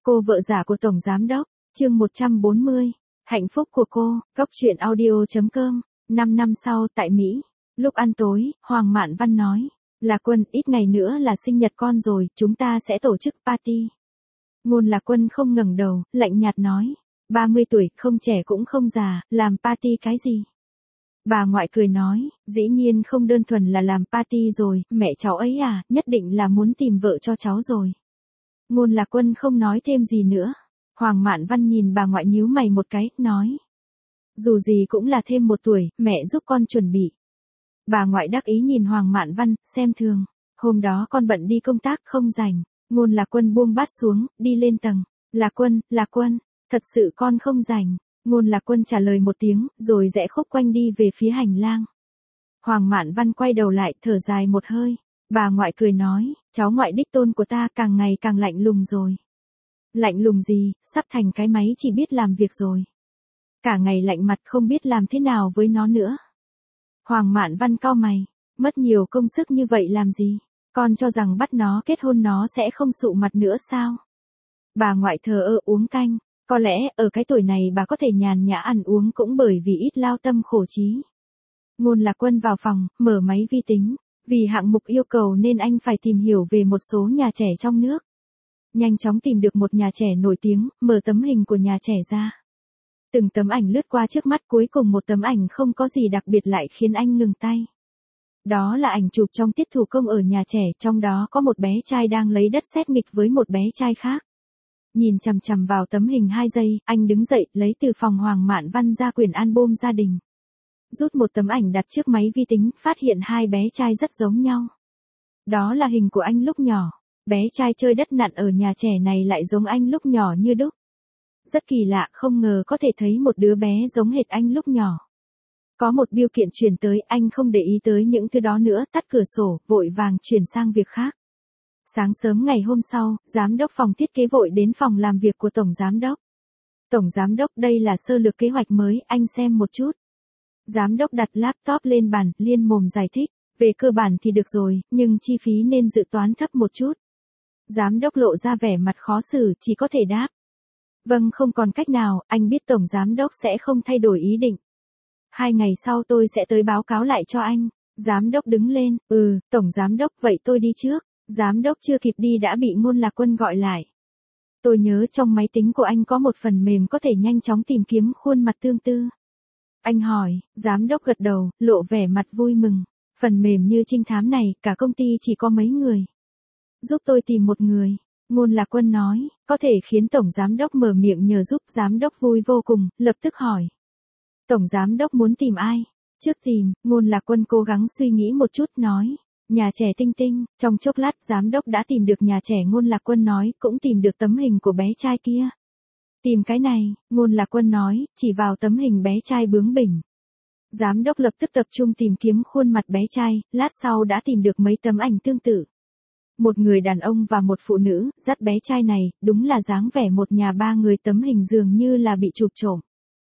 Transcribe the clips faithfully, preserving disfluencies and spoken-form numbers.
Cô vợ giả của Tổng Giám Đốc, chương một trăm bốn mươi, hạnh phúc của cô, góc truyện audio.com, năm năm sau tại Mỹ, lúc ăn tối, Hoàng Mạn Văn nói, Lạc Quân, ít ngày nữa là sinh nhật con rồi, chúng ta sẽ tổ chức party. Ngôn Lạc Quân không ngẩng đầu, lạnh nhạt nói, ba mươi tuổi, không trẻ cũng không già, làm party cái gì? Bà ngoại cười nói, dĩ nhiên không đơn thuần là làm party rồi, mẹ cháu ấy à, nhất định là muốn tìm vợ cho cháu rồi. Ngôn Lạc Quân không nói thêm gì nữa. Hoàng Mạn Văn nhìn bà ngoại nhíu mày một cái, nói. Dù gì cũng là thêm một tuổi, mẹ giúp con chuẩn bị. Bà ngoại đắc ý nhìn Hoàng Mạn Văn, xem thường. Hôm đó con bận đi công tác không rảnh. Ngôn Lạc Quân buông bát xuống, đi lên tầng. Lạc Quân, Lạc Quân, thật sự con không rảnh. Ngôn Lạc Quân trả lời một tiếng, rồi rẽ khúc quanh đi về phía hành lang. Hoàng Mạn Văn quay đầu lại, thở dài một hơi. Bà ngoại cười nói, cháu ngoại đích tôn của ta càng ngày càng lạnh lùng rồi. Lạnh lùng gì, sắp thành cái máy chỉ biết làm việc rồi. Cả ngày lạnh mặt không biết làm thế nào với nó nữa. Hoàng Mạn Văn cau mày, mất nhiều công sức như vậy làm gì? Con cho rằng bắt nó kết hôn nó sẽ không sụ mặt nữa sao? Bà ngoại thờ ơ uống canh, có lẽ ở cái tuổi này bà có thể nhàn nhã ăn uống cũng bởi vì ít lao tâm khổ trí. Ngôn Lạc Quân vào phòng, mở máy vi tính. Vì hạng mục yêu cầu nên anh phải tìm hiểu về một số nhà trẻ trong nước. Nhanh chóng tìm được một nhà trẻ nổi tiếng, mở tấm hình của nhà trẻ ra. Từng tấm ảnh lướt qua trước mắt, cuối cùng một tấm ảnh không có gì đặc biệt lại khiến anh ngừng tay. Đó là ảnh chụp trong tiết thủ công ở nhà trẻ, trong đó có một bé trai đang lấy đất sét nghịch với một bé trai khác. Nhìn chằm chằm vào tấm hình hai giây, anh đứng dậy, lấy từ phòng Hoàng Mạn Văn ra quyển album gia đình. Rút một tấm ảnh đặt trước máy vi tính, phát hiện hai bé trai rất giống nhau. Đó là hình của anh lúc nhỏ. Bé trai chơi đất nặn ở nhà trẻ này lại giống anh lúc nhỏ như đúc. Rất kỳ lạ, không ngờ có thể thấy một đứa bé giống hệt anh lúc nhỏ. Có một bưu kiện chuyển tới, anh không để ý tới những thứ đó nữa, tắt cửa sổ, vội vàng chuyển sang việc khác. Sáng sớm ngày hôm sau, giám đốc phòng thiết kế vội đến phòng làm việc của Tổng Giám Đốc. Tổng Giám Đốc, đây là sơ lược kế hoạch mới, anh xem một chút. Giám đốc đặt laptop lên bàn, liên mồm giải thích, về cơ bản thì được rồi, nhưng chi phí nên dự toán thấp một chút. Giám đốc lộ ra vẻ mặt khó xử, chỉ có thể đáp. Vâng, không còn cách nào, anh biết Tổng Giám đốc sẽ không thay đổi ý định. Hai ngày sau tôi sẽ tới báo cáo lại cho anh. Giám đốc đứng lên, ừ, Tổng Giám đốc, vậy tôi đi trước. Giám đốc chưa kịp đi đã bị Ngôn Lạc Quân gọi lại. Tôi nhớ trong máy tính của anh có một phần mềm có thể nhanh chóng tìm kiếm khuôn mặt tương tự. Anh hỏi, giám đốc gật đầu, lộ vẻ mặt vui mừng. Phần mềm như trinh thám này, cả công ty chỉ có mấy người. Giúp tôi tìm một người. Ngôn Lạc Quân nói, có thể khiến Tổng Giám đốc mở miệng nhờ giúp. Giám đốc vui vô cùng, lập tức hỏi. Tổng Giám đốc muốn tìm ai? Trước tìm, Ngôn Lạc Quân cố gắng suy nghĩ một chút, nói. Nhà trẻ Tinh Tinh. Trong chốc lát, Giám đốc đã tìm được nhà trẻ. Ngôn Lạc Quân nói, cũng tìm được tấm hình của bé trai kia. Tìm cái này, Ngôn Lạc Quân nói, chỉ vào tấm hình bé trai bướng bỉnh. Giám đốc lập tức tập trung tìm kiếm khuôn mặt bé trai, lát sau đã tìm được mấy tấm ảnh tương tự. Một người đàn ông và một phụ nữ, dắt bé trai này, đúng là dáng vẻ một nhà ba người, tấm hình dường như là bị chụp trộm.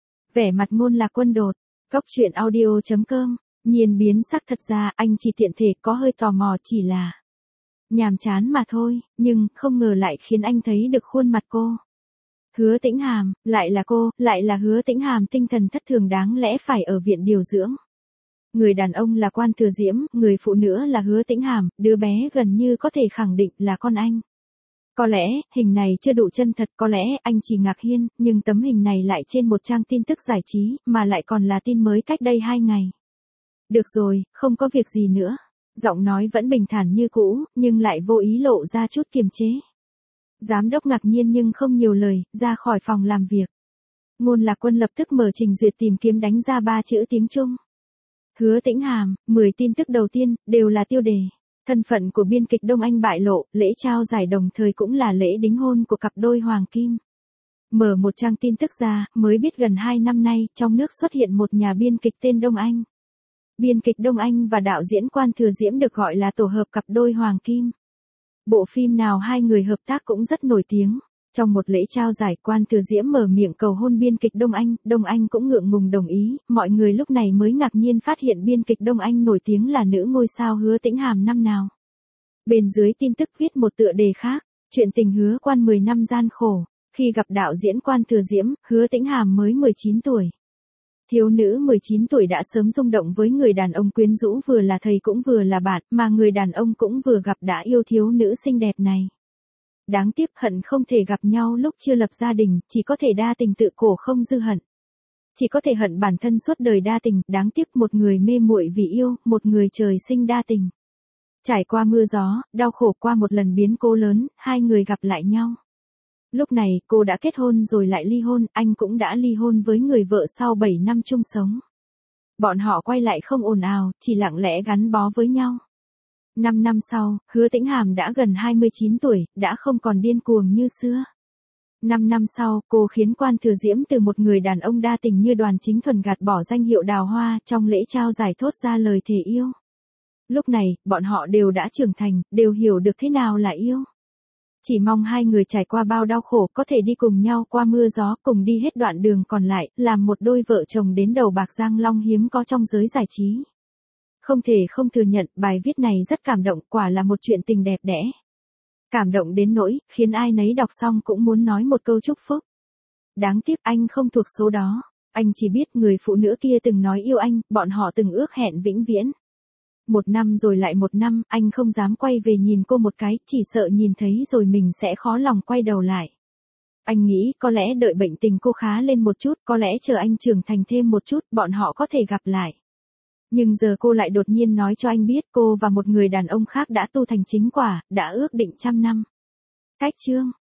Vẻ mặt Ngôn Lạc Quân đột, góc truyện audio.com, nhiên biến sắc, thật ra anh chỉ tiện thể có hơi tò mò, chỉ là nhàm chán mà thôi, nhưng không ngờ lại khiến anh thấy được khuôn mặt cô. Hứa Tĩnh Hàm, lại là cô, lại là Hứa Tĩnh Hàm, tinh thần thất thường đáng lẽ phải ở viện điều dưỡng. Người đàn ông là Quan Thừa Diễm, người phụ nữ là Hứa Tĩnh Hàm, đứa bé gần như có thể khẳng định là con anh. Có lẽ, hình này chưa đủ chân thật, có lẽ anh chỉ ngạc nhiên, nhưng tấm hình này lại trên một trang tin tức giải trí, mà lại còn là tin mới cách đây hai ngày. Được rồi, không có việc gì nữa. Giọng nói vẫn bình thản như cũ, nhưng lại vô ý lộ ra chút kiềm chế. Giám đốc ngạc nhiên nhưng không nhiều lời, ra khỏi phòng làm việc. Ngôn Lạc Quân lập tức mở trình duyệt tìm kiếm, đánh ra ba chữ tiếng Trung. Hứa Tĩnh Hàm, mười tin tức đầu tiên, đều là tiêu đề. Thân phận của biên kịch Đông Anh bại lộ, lễ trao giải đồng thời cũng là lễ đính hôn của cặp đôi Hoàng Kim. Mở một trang tin tức ra, mới biết gần hai năm nay, trong nước xuất hiện một nhà biên kịch tên Đông Anh. Biên kịch Đông Anh và đạo diễn Quan Thừa Diễm được gọi là tổ hợp cặp đôi Hoàng Kim. Bộ phim nào hai người hợp tác cũng rất nổi tiếng. Trong một lễ trao giải, Quan Thừa Diễm mở miệng cầu hôn biên kịch Đông Anh, Đông Anh cũng ngượng ngùng đồng ý, mọi người lúc này mới ngạc nhiên phát hiện biên kịch Đông Anh nổi tiếng là nữ ngôi sao Hứa Tĩnh Hàm năm nào. Bên dưới tin tức viết một tựa đề khác, Chuyện tình Hứa Quan mười năm gian khổ, khi gặp đạo diễn Quan Thừa Diễm, Hứa Tĩnh Hàm mới mười chín tuổi. Thiếu nữ mười chín tuổi đã sớm rung động với người đàn ông quyến rũ vừa là thầy cũng vừa là bạn, mà người đàn ông cũng vừa gặp đã yêu thiếu nữ xinh đẹp này. Đáng tiếc hận không thể gặp nhau lúc chưa lập gia đình, chỉ có thể đa tình tự cổ không dư hận. Chỉ có thể hận bản thân suốt đời đa tình, đáng tiếc một người mê muội vì yêu, một người trời sinh đa tình. Trải qua mưa gió, đau khổ qua một lần biến cố lớn, hai người gặp lại nhau. Lúc này, cô đã kết hôn rồi lại ly hôn, anh cũng đã ly hôn với người vợ sau bảy năm chung sống. Bọn họ quay lại không ồn ào, chỉ lặng lẽ gắn bó với nhau. Năm năm sau, Hứa Tĩnh Hàm đã gần hai mươi chín tuổi, đã không còn điên cuồng như xưa. Năm năm sau, cô khiến Quan Thừa Diễm từ một người đàn ông đa tình như Đoàn Chính Thuần gạt bỏ danh hiệu đào hoa, trong lễ trao giải thốt ra lời thề yêu. Lúc này, bọn họ đều đã trưởng thành, đều hiểu được thế nào là yêu. Chỉ mong hai người trải qua bao đau khổ có thể đi cùng nhau qua mưa gió, cùng đi hết đoạn đường còn lại, làm một đôi vợ chồng đến đầu bạc Giang Long hiếm có trong giới giải trí. Không thể không thừa nhận, bài viết này rất cảm động, quả là một chuyện tình đẹp đẽ. Cảm động đến nỗi, khiến ai nấy đọc xong cũng muốn nói một câu chúc phúc. Đáng tiếc anh không thuộc số đó. Anh chỉ biết người phụ nữ kia từng nói yêu anh, bọn họ từng ước hẹn vĩnh viễn. Một năm rồi lại một năm, anh không dám quay về nhìn cô một cái, chỉ sợ nhìn thấy rồi mình sẽ khó lòng quay đầu lại. Anh nghĩ có lẽ đợi bệnh tình cô khá lên một chút, có lẽ chờ anh trưởng thành thêm một chút, bọn họ có thể gặp lại. Nhưng giờ cô lại đột nhiên nói cho anh biết cô và một người đàn ông khác đã tu thành chính quả, đã ước định trăm năm. Cách chương